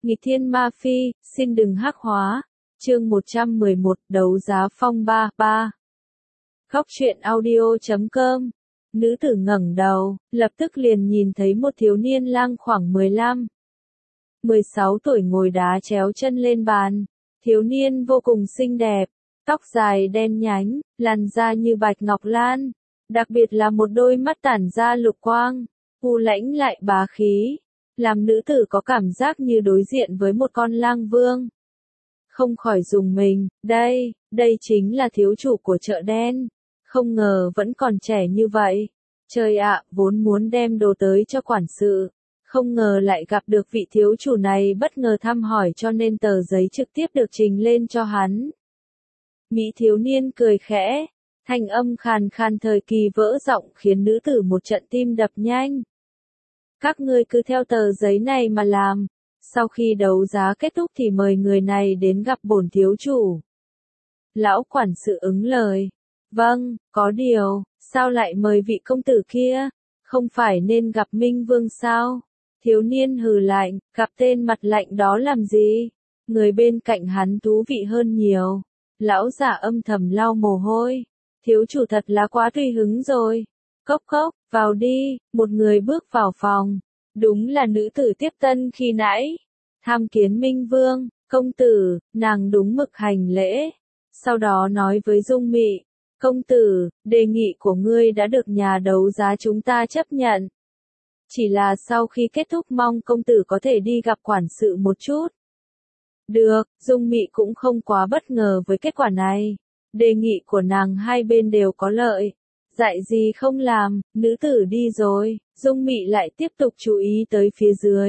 Nghịch thiên ma phi, xin đừng hắc hóa. Chương 111, đấu giá phong ba. Khóc chuyện audio.com. Nữ tử ngẩng đầu, lập tức liền nhìn thấy một thiếu niên lang khoảng 15, 16 tuổi ngồi đá chéo chân lên bàn. Thiếu niên vô cùng xinh đẹp, tóc dài đen nhánh, làn da như bạch ngọc lan, đặc biệt là một đôi mắt tản ra lục quang, u lãnh lại bá khí, làm nữ tử có cảm giác như đối diện với một con lang vương. Không khỏi rùng mình, đây chính là thiếu chủ của chợ đen, không ngờ vẫn còn trẻ như vậy. Trời ạ, vốn muốn đem đồ tới cho quản sự, không ngờ lại gặp được vị thiếu chủ này bất ngờ thăm hỏi cho nên tờ giấy trực tiếp được trình lên cho hắn. Mỹ thiếu niên cười khẽ, thanh âm khàn khàn thời kỳ vỡ giọng khiến nữ tử một trận tim đập nhanh. Các ngươi cứ theo tờ giấy này mà làm, sau khi đấu giá kết thúc thì mời người này đến gặp bổn thiếu chủ. Lão quản sự ứng lời, vâng, có điều, sao lại mời vị công tử kia, không phải nên gặp Minh Vương sao? Thiếu niên hừ lạnh, gặp tên mặt lạnh đó làm gì? Người bên cạnh hắn thú vị hơn nhiều. Lão giả âm thầm lau mồ hôi. Thiếu chủ thật là quá tùy hứng rồi. Cốc cốc, vào đi, một người bước vào phòng. Đúng là nữ tử tiếp tân khi nãy. Tham kiến Minh Vương, công tử, nàng đúng mực hành lễ. Sau đó nói với Dung Mị, công tử, đề nghị của ngươi đã được nhà đấu giá chúng ta chấp nhận. Chỉ là sau khi kết thúc mong công tử có thể đi gặp quản sự một chút. Được, Dung Mị cũng không quá bất ngờ với kết quả này. Đề nghị của nàng hai bên đều có lợi. Dạy gì không làm, nữ tử đi rồi, Dung Mị lại tiếp tục chú ý tới phía dưới.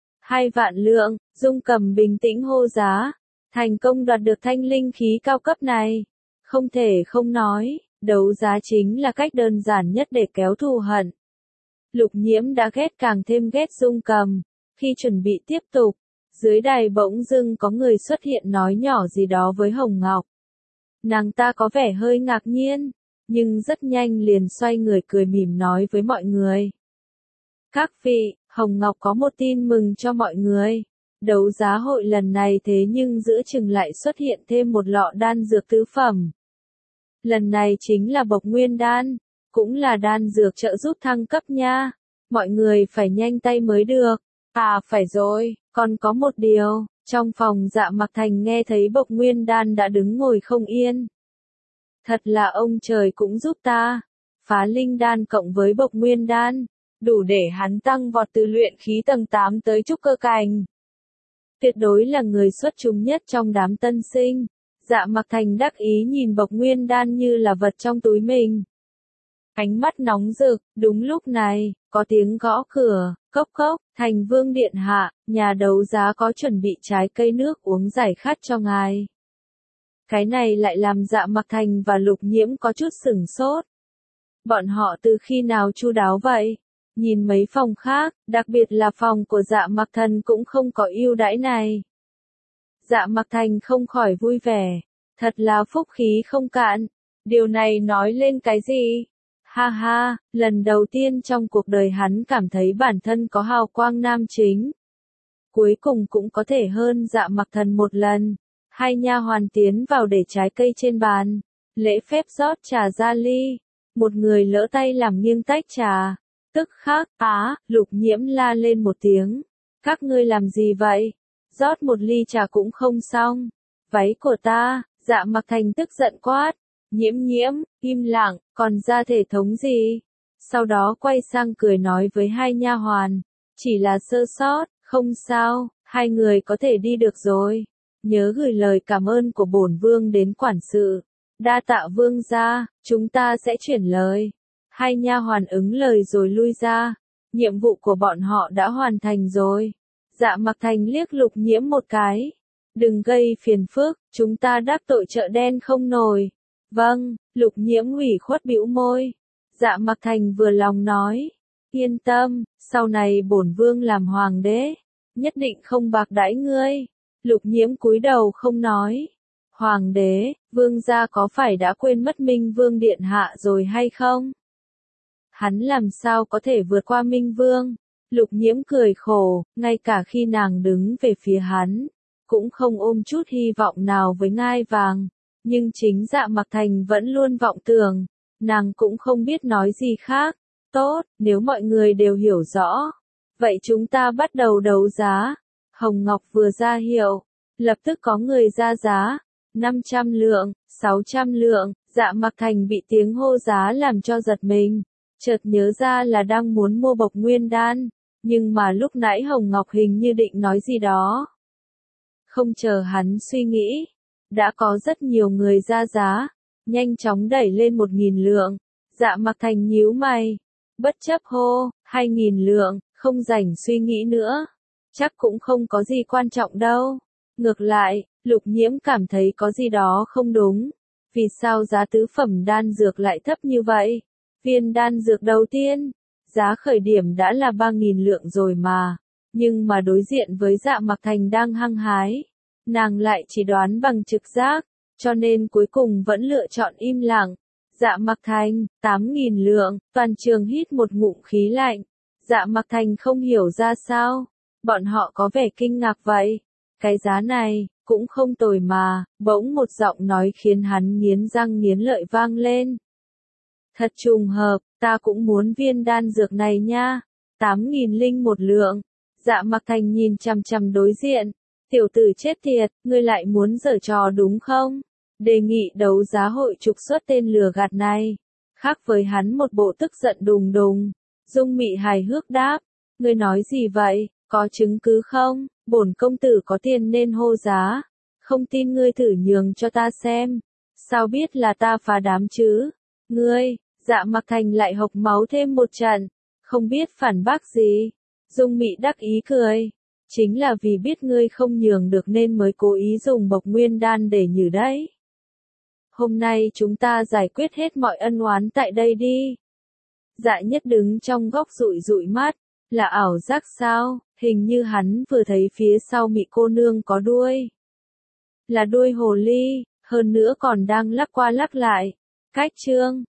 2 vạn lượng, Dung Cầm bình tĩnh hô giá. Thành công đoạt được thanh linh khí cao cấp này. Không thể không nói, đấu giá chính là cách đơn giản nhất để kéo thù hận. Lục Nhiễm đã ghét càng thêm ghét Dung Cầm. Khi chuẩn bị tiếp tục, dưới đài bỗng dưng có người xuất hiện nói nhỏ gì đó với Hồng Ngọc. Nàng ta có vẻ hơi ngạc nhiên, nhưng rất nhanh liền xoay người cười mỉm nói với mọi người. Các vị, Hồng Ngọc có một tin mừng cho mọi người. Đấu giá hội lần này thế nhưng giữa chừng lại xuất hiện thêm một lọ đan dược tứ phẩm. Lần này chính là Bộc Nguyên đan, cũng là đan dược trợ giúp thăng cấp nha. Mọi người phải nhanh tay mới được. À phải rồi, còn có một điều, trong phòng Dạ Mặc Thành nghe thấy Bộc Nguyên đan đã đứng ngồi không yên. Thật là ông trời cũng giúp ta. Phá linh đan cộng với Bộc Nguyên đan, đủ để hắn tăng vọt từ luyện khí tầng 8 tới trúc cơ cảnh. Tuyệt đối là người xuất chúng nhất trong đám tân sinh. Dạ Mặc Thành đắc ý nhìn Bộc Nguyên đan như là vật trong túi mình. Ánh mắt nóng rực, đúng lúc này, có tiếng gõ cửa, cốc cốc, Thành Vương điện hạ, nhà đấu giá có chuẩn bị trái cây nước uống giải khát cho ngài. Cái này lại làm Dạ Mặc Thành và Lục Nhiễm có chút sửng sốt. Bọn họ từ khi nào chu đáo vậy? Nhìn mấy phòng khác, đặc biệt là phòng của Dạ Mặc Thần cũng không có ưu đãi này. Dạ Mặc Thành không khỏi vui vẻ, thật là phúc khí không cạn. Điều này nói lên cái gì? Ha ha, lần đầu tiên trong cuộc đời hắn cảm thấy bản thân có hào quang nam chính. Cuối cùng cũng có thể hơn Dạ Mặc Thần một lần. 2 nha hoàn tiến vào để trái cây trên bàn, lễ phép rót trà ra ly. Một người lỡ tay làm nghiêng tách trà. Tức khắc, Lục Nhiễm la lên một tiếng. Các ngươi làm gì vậy? Rót một ly trà cũng không xong. Váy của ta, Dạ Mặc Thành tức giận quát. Nhiễm, im lặng, còn ra thể thống gì? Sau đó quay sang cười nói với 2 nha hoàn. Chỉ là sơ sót, không sao, 2 người có thể đi được rồi. Nhớ gửi lời cảm ơn của bổn vương đến quản sự. Đa tạ vương gia, chúng ta sẽ chuyển lời. 2 nha hoàn ứng lời rồi lui ra. Nhiệm vụ của bọn họ đã hoàn thành rồi. Dạ Mặc Thành liếc Lục Nhiễm một cái. Đừng gây phiền phức, chúng ta đắc tội chợ đen không nổi. Vâng, Lục Nhiễm ủy khuất bĩu môi. Dạ Mặc Thành vừa lòng nói. Yên tâm, sau này bổn vương làm hoàng đế, nhất định không bạc đãi ngươi. Lục Nhiễm cúi đầu không nói. Hoàng đế, vương gia có phải đã quên mất Minh Vương điện hạ rồi hay không? Hắn làm sao có thể vượt qua Minh Vương? Lục Nhiễm cười khổ, ngay cả khi nàng đứng về phía hắn, cũng không ôm chút hy vọng nào với ngai vàng, nhưng chính Dạ Mặc Thành vẫn luôn vọng tưởng, nàng cũng không biết nói gì khác. Tốt, nếu mọi người đều hiểu rõ, vậy chúng ta bắt đầu đấu giá. Hồng Ngọc vừa ra hiệu, lập tức có người ra giá, 500 lượng, 600 lượng, Dạ Mặc Thành bị tiếng hô giá làm cho giật mình, chợt nhớ ra là đang muốn mua bộc nguyên đan, nhưng mà lúc nãy Hồng Ngọc hình như định nói gì đó. Không chờ hắn suy nghĩ, đã có rất nhiều người ra giá, nhanh chóng đẩy lên 1.000 lượng, Dạ Mặc Thành nhíu mày, bất chấp hô, 2.000 lượng, không rảnh suy nghĩ nữa, chắc cũng không có gì quan trọng đâu. Ngược lại, Lục Nhiễm cảm thấy có gì đó không đúng, vì sao giá tứ phẩm đan dược lại thấp như vậy? Viên đan dược đầu tiên, giá khởi điểm đã là 3.000 lượng rồi mà, nhưng mà đối diện với Dạ Mặc Thành đang hăng hái, nàng lại chỉ đoán bằng trực giác, cho nên cuối cùng vẫn lựa chọn im lặng. Dạ Mặc Thành, 8.000 lượng, toàn trường hít một ngụm khí lạnh. Dạ Mặc Thành không hiểu ra sao, bọn họ có vẻ kinh ngạc vậy. Cái giá này, cũng không tồi mà, bỗng một giọng nói khiến hắn nghiến răng nghiến lợi vang lên. Thật trùng hợp, ta cũng muốn viên đan dược này nha, 8.001 lượng. Dạ Mặc Thành nhìn chằm chằm đối diện, tiểu tử chết tiệt, ngươi lại muốn giở trò đúng không? Đề nghị đấu giá hội trục xuất tên lừa gạt này. Khác với hắn một bộ tức giận đùng đùng, Dung Mị hài hước đáp, ngươi nói gì vậy, có chứng cứ không? Bổn công tử có tiền nên hô giá, không tin ngươi thử nhường cho ta xem. Sao biết là ta phá đám chứ? Ngươi, Dạ Mặc Thành lại hộc máu thêm một trận, không biết phản bác gì. Dung Mị đắc ý cười, chính là vì biết ngươi không nhường được nên mới cố ý dùng bộc nguyên đan để nhử đấy. Hôm nay chúng ta giải quyết hết mọi ân oán tại đây đi. Dạ Nhất đứng trong góc dụi dụi mắt, là ảo giác sao? Hình như hắn vừa thấy phía sau Mị cô nương có đuôi. Là đuôi hồ ly, hơn nữa còn đang lắc qua lắc lại. Cách chương